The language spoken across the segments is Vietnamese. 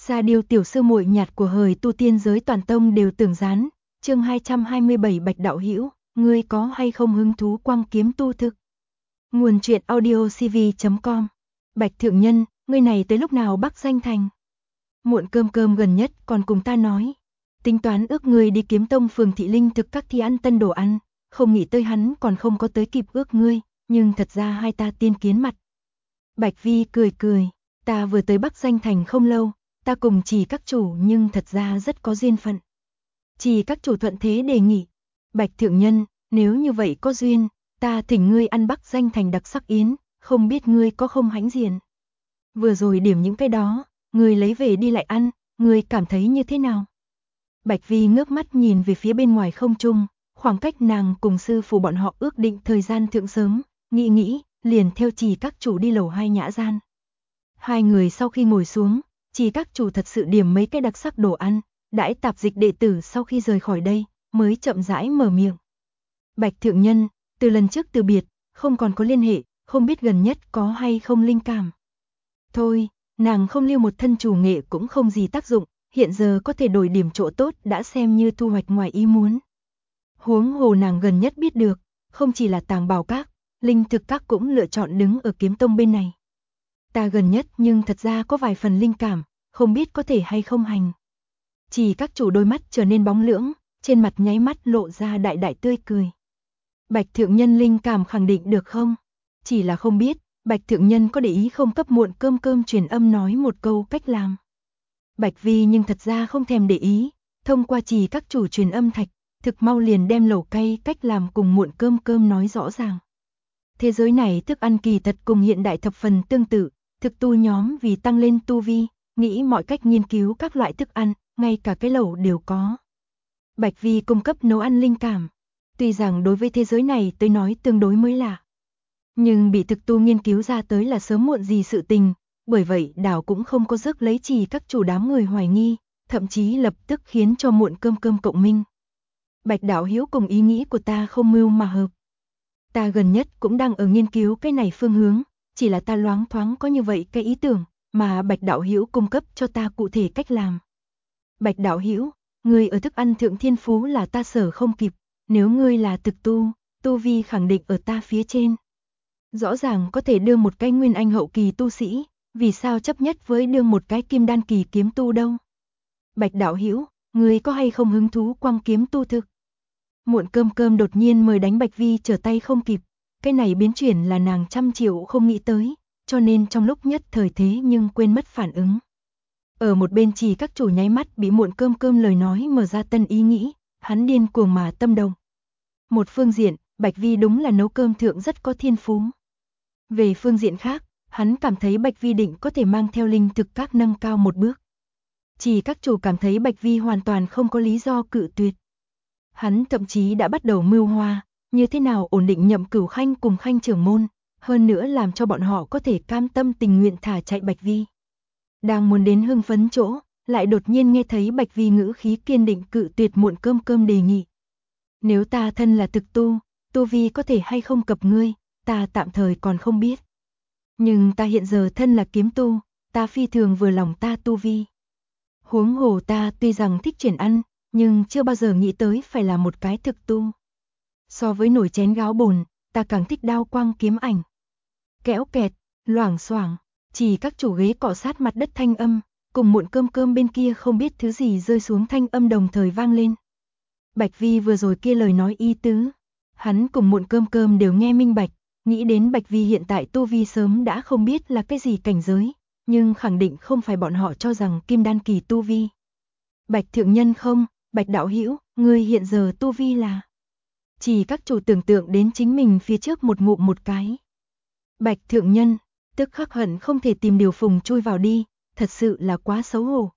Sa Điêu tiểu sư muội nhạt của hời tu tiên giới toàn tông đều tưởng gián. Chương 227 Bạch đạo hữu, ngươi có hay không hứng thú quang kiếm tu thực? Nguồn truyện audiocv.com. Bạch thượng nhân, ngươi này tới lúc nào Bắc Danh Thành? Muộn cơm gần nhất còn cùng ta nói, tính toán ước ngươi đi Kiếm Tông phường Thị Linh thực các thi ăn tân đồ ăn, không nghĩ tới hắn còn không có tới kịp ước ngươi, nhưng thật ra hai ta tiên kiến mặt. Bạch Vi cười, ta vừa tới Bắc Danh Thành không lâu, ta cùng Chỉ các chủ nhưng thật ra rất có duyên phận. Chỉ các chủ thuận thế đề nghị, Bạch thượng nhân, nếu như vậy có duyên, ta thỉnh ngươi ăn Bắc Danh Thành đặc sắc yến, không biết ngươi có không hãnh diện. Vừa rồi điểm những cái đó, ngươi lấy về đi lại ăn, ngươi cảm thấy như thế nào? Bạch Vi ngước mắt nhìn về phía bên ngoài không trung, khoảng cách nàng cùng sư phụ bọn họ ước định thời gian thượng sớm, nghĩ, liền theo Chỉ các chủ đi lầu 2 nhã gian. Hai người sau khi ngồi xuống, Chỉ các chủ thật sự điểm mấy cái đặc sắc đồ ăn, đãi tạp dịch đệ tử sau khi rời khỏi đây, mới chậm rãi mở miệng. Bạch thượng nhân, từ lần trước từ biệt, không còn có liên hệ, không biết gần nhất có hay không linh cảm. Thôi, nàng không lưu một thân chủ nghệ cũng không gì tác dụng, hiện giờ có thể đổi điểm chỗ tốt đã xem như thu hoạch ngoài ý muốn. Huống hồ nàng gần nhất biết được, không chỉ là Tàng Bảo Các, Linh Thực Các cũng lựa chọn đứng ở Kiếm Tông bên này. Ta gần nhất nhưng thật ra có vài phần linh cảm, không biết có thể hay không hành. Chỉ các chủ đôi mắt trở nên bóng lưỡng, trên mặt nháy mắt lộ ra đại tươi cười. Bạch thượng nhân linh cảm khẳng định được không? Chỉ là không biết, Bạch thượng nhân có để ý không cấp muộn cơm truyền âm nói một câu cách làm. Bạch Vi nhưng thật ra không thèm để ý, thông qua Chỉ các chủ truyền âm thạch, thực mau liền đem lẩu cay cách làm cùng muộn cơm nói rõ ràng. Thế giới này thức ăn kỳ thật cùng hiện đại thập phần tương tự, thực tu nhóm vì tăng lên tu vi, nghĩ mọi cách nghiên cứu các loại thức ăn, ngay cả cái lẩu đều có. Bạch Vi cung cấp nấu ăn linh cảm, tuy rằng đối với thế giới này tới nói tương đối mới lạ, nhưng bị thực tu nghiên cứu ra tới là sớm muộn gì sự tình, bởi vậy đảo cũng không có rước lấy Chỉ các chủ đám người hoài nghi, thậm chí lập tức khiến cho muộn cơm cộng minh. Bạch đạo hữu cùng ý nghĩ của ta không mưu mà hợp. Ta gần nhất cũng đang ở nghiên cứu cái này phương hướng, chỉ là ta loáng thoáng có như vậy cái ý tưởng, mà Bạch đạo hữu cung cấp cho ta cụ thể cách làm. Bạch đạo hữu, ngươi ở thức ăn thượng thiên phú là ta sở không kịp, nếu ngươi là thực tu vi khẳng định ở ta phía trên. Rõ ràng có thể đưa một cái nguyên anh hậu kỳ tu sĩ, vì sao chấp nhất với đưa một cái kim đan kỳ kiếm tu đâu? Bạch đạo hữu, ngươi có hay không hứng thú quang kiếm tu thực? Muộn cơm đột nhiên mời đánh Bạch Vi trở tay không kịp, cái này biến chuyển là nàng trăm triệu không nghĩ tới, cho nên trong lúc nhất thời thế nhưng quên mất phản ứng. Ở một bên Chỉ các chủ nháy mắt bị muộn cơm lời nói mở ra tân ý nghĩ, hắn điên cuồng mà tâm động. Một phương diện, Bạch Vi đúng là nấu cơm thượng rất có thiên phú. Về phương diện khác, hắn cảm thấy Bạch Vi định có thể mang theo Linh Thực Các nâng cao một bước. Chỉ các chủ cảm thấy Bạch Vi hoàn toàn không có lý do cự tuyệt. Hắn thậm chí đã bắt đầu mưu hoa, như thế nào ổn định Nhậm Cửu Khanh cùng Khanh trưởng môn, hơn nữa làm cho bọn họ có thể cam tâm tình nguyện thả chạy Bạch Vi. Đang muốn đến hưng phấn chỗ, lại đột nhiên nghe thấy Bạch Vi ngữ khí kiên định cự tuyệt muộn cơm đề nghị. Nếu ta thân là thực tu vi có thể hay không cập ngươi, ta tạm thời còn không biết. Nhưng ta hiện giờ thân là kiếm tu, ta phi thường vừa lòng ta tu vi. Huống hồ ta tuy rằng thích chuyển ăn, nhưng chưa bao giờ nghĩ tới phải là một cái thực tu. So với nồi chén gáo bồn, ta càng thích đao quang kiếm ảnh. Kéo kẹt, loảng xoảng, Chỉ các chủ ghế cọ sát mặt đất thanh âm, cùng muộn cơm bên kia không biết thứ gì rơi xuống thanh âm đồng thời vang lên. Bạch Vi vừa rồi kia lời nói ý tứ, hắn cùng muộn cơm đều nghe minh bạch, nghĩ đến Bạch Vi hiện tại tu vi sớm đã không biết là cái gì cảnh giới, nhưng khẳng định không phải bọn họ cho rằng kim đan kỳ tu vi. Bạch thượng nhân không, Bạch đạo hữu, ngươi hiện giờ tu vi là? Chỉ các chủ tưởng tượng đến chính mình phía trước một ngụm một cái. Bạch thượng nhân, tức khắc hận không thể tìm điều phùng chui vào đi, thật sự là quá xấu hổ.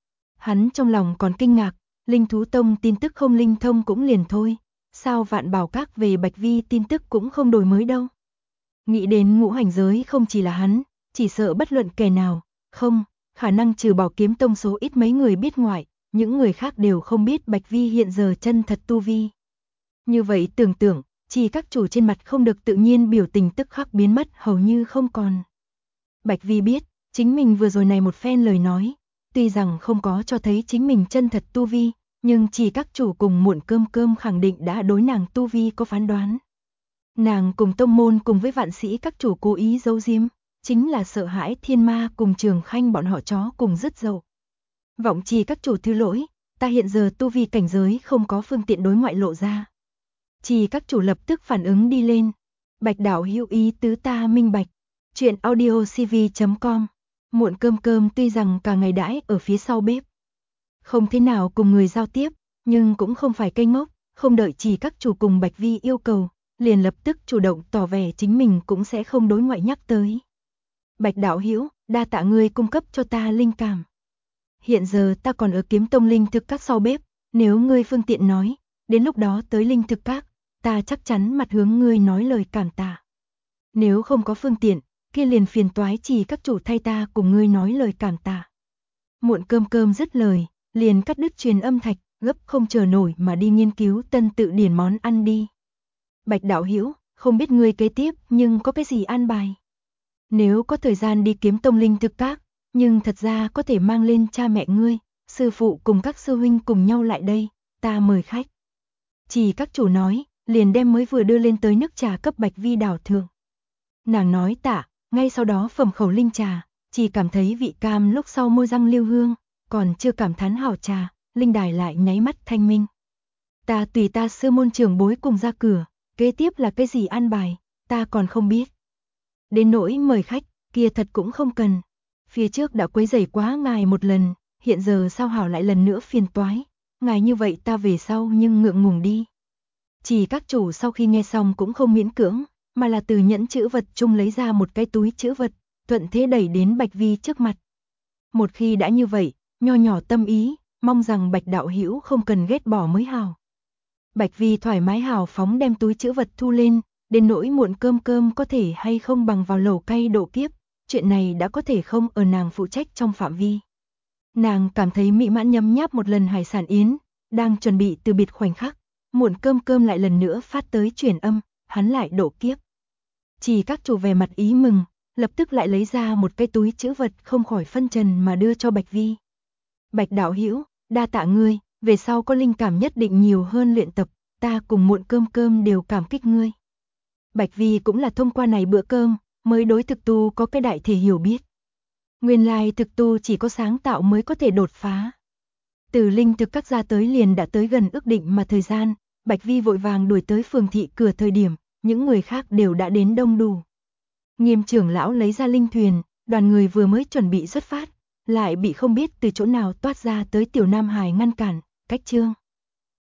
Hắn trong lòng còn kinh ngạc, Linh Thú Tông tin tức không linh thông cũng liền thôi, sao Vạn Bảo Các về Bạch Vi tin tức cũng không đổi mới đâu. Nghĩ đến ngũ hành giới không chỉ là hắn, chỉ sợ bất luận kẻ nào, không, khả năng trừ bỏ Kiếm Tông số ít mấy người biết ngoại, những người khác đều không biết Bạch Vi hiện giờ chân thật tu vi. Như vậy tưởng tượng, Chỉ các chủ trên mặt không được tự nhiên biểu tình tức khắc biến mất hầu như không còn. Bạch Vi biết, chính mình vừa rồi này một phen lời nói, tuy rằng không có cho thấy chính mình chân thật tu vi, nhưng chỉ các chủ cùng Muộn Cơm Cơm khẳng định đã đối nàng tu vi có phán đoán. Nàng cùng tông môn cùng với vạn sĩ các chủ cố ý giấu giếm, chính là sợ hãi Thiên Ma cùng Trường Khanh bọn họ chó cùng dứt dậu. Vọng Trì các chủ thứ lỗi, ta hiện giờ tu vi cảnh giới không có phương tiện đối ngoại lộ ra. Trì các chủ lập tức phản ứng đi lên. Bạch đạo hữu ý tứ ta minh bạch. Chuyện audiocv.com. Muộn Cơm Cơm tuy rằng cả ngày đãi ở phía sau bếp, không thế nào cùng người giao tiếp, nhưng cũng không phải cây ngốc, không đợi Trì các chủ cùng Bạch Vi yêu cầu, liền lập tức chủ động tỏ vẻ chính mình cũng sẽ không đối ngoại nhắc tới. Bạch đạo hữu, đa tạ ngươi cung cấp cho ta linh cảm. Hiện giờ ta còn ở Kiếm Tông linh thực các sau bếp, nếu ngươi phương tiện nói, đến lúc đó tới linh thực các, ta chắc chắn mặt hướng ngươi nói lời cảm tạ. Nếu không có phương tiện, kia liền phiền toái Trì các chủ thay ta cùng ngươi nói lời cảm tạ. Muộn Cơm Cơm dứt lời, liền cắt đứt truyền âm thạch, gấp không chờ nổi mà đi nghiên cứu tân tự điển món ăn đi. Bạch đạo hữu, không biết ngươi kế tiếp nhưng có cái gì an bài? Nếu có thời gian đi Kiếm Tông linh thực các, nhưng thật ra có thể mang lên cha mẹ ngươi, sư phụ cùng các sư huynh cùng nhau lại đây, ta mời khách. Trì các chủ nói, liền đem mới vừa đưa lên tới nước trà cấp Bạch Vi đảo thượng. Nàng nói tạ, ngay sau đó phẩm khẩu linh trà, chỉ cảm thấy vị cam lúc sau môi răng lưu hương, còn chưa cảm thán hảo trà, linh đài lại nháy mắt thanh minh. Ta tùy ta sư môn trưởng bối cùng ra cửa, kế tiếp là cái gì an bài, ta còn không biết. Đến nỗi mời khách, kia thật cũng không cần. Phía trước đã quấy rầy quá ngài một lần, hiện giờ sao hảo lại lần nữa phiền toái, ngài như vậy ta về sau nhưng ngượng ngùng đi. Chỉ các chủ sau khi nghe xong cũng không miễn cưỡng, mà là từ nhẫn chữ vật chung lấy ra một cái túi chữ vật, thuận thế đẩy đến Bạch Vi trước mặt. Một khi đã như vậy, nho nhỏ tâm ý, mong rằng Bạch đạo hữu không cần ghét bỏ mới hảo. Bạch Vi thoải mái hào phóng đem túi chữ vật thu lên, đến nỗi Muộn Cơm Cơm có thể hay không bằng vào lẩu cay độ kiếp, chuyện này đã có thể không ở nàng phụ trách trong phạm vi. Nàng cảm thấy mỹ mãn nhấm nháp một lần hải sản yến, đang chuẩn bị từ biệt khoảnh khắc, Muộn Cơm Cơm lại lần nữa phát tới truyền âm, hắn lại độ kiếp. Chỉ các chủ về mặt ý mừng, lập tức lại lấy ra một cái túi chữ vật không khỏi phân trần mà đưa cho Bạch Vi. Bạch đạo hữu, đa tạ ngươi, về sau có linh cảm nhất định nhiều hơn luyện tập, ta cùng Muộn Cơm Cơm đều cảm kích ngươi. Bạch Vi cũng là thông qua này bữa cơm, mới đối thực tu có cái đại thể hiểu biết. Nguyên lai thực tu chỉ có sáng tạo mới có thể đột phá. Từ linh thực các ra tới liền đã tới gần ước định mà thời gian, Bạch Vi vội vàng đuổi tới phường thị cửa thời điểm, những người khác đều đã đến đông đủ. Nghiêm trưởng lão lấy ra linh thuyền, đoàn người vừa mới chuẩn bị xuất phát, lại bị không biết từ chỗ nào toát ra tới Tiểu Nam Hải ngăn cản, cách chương.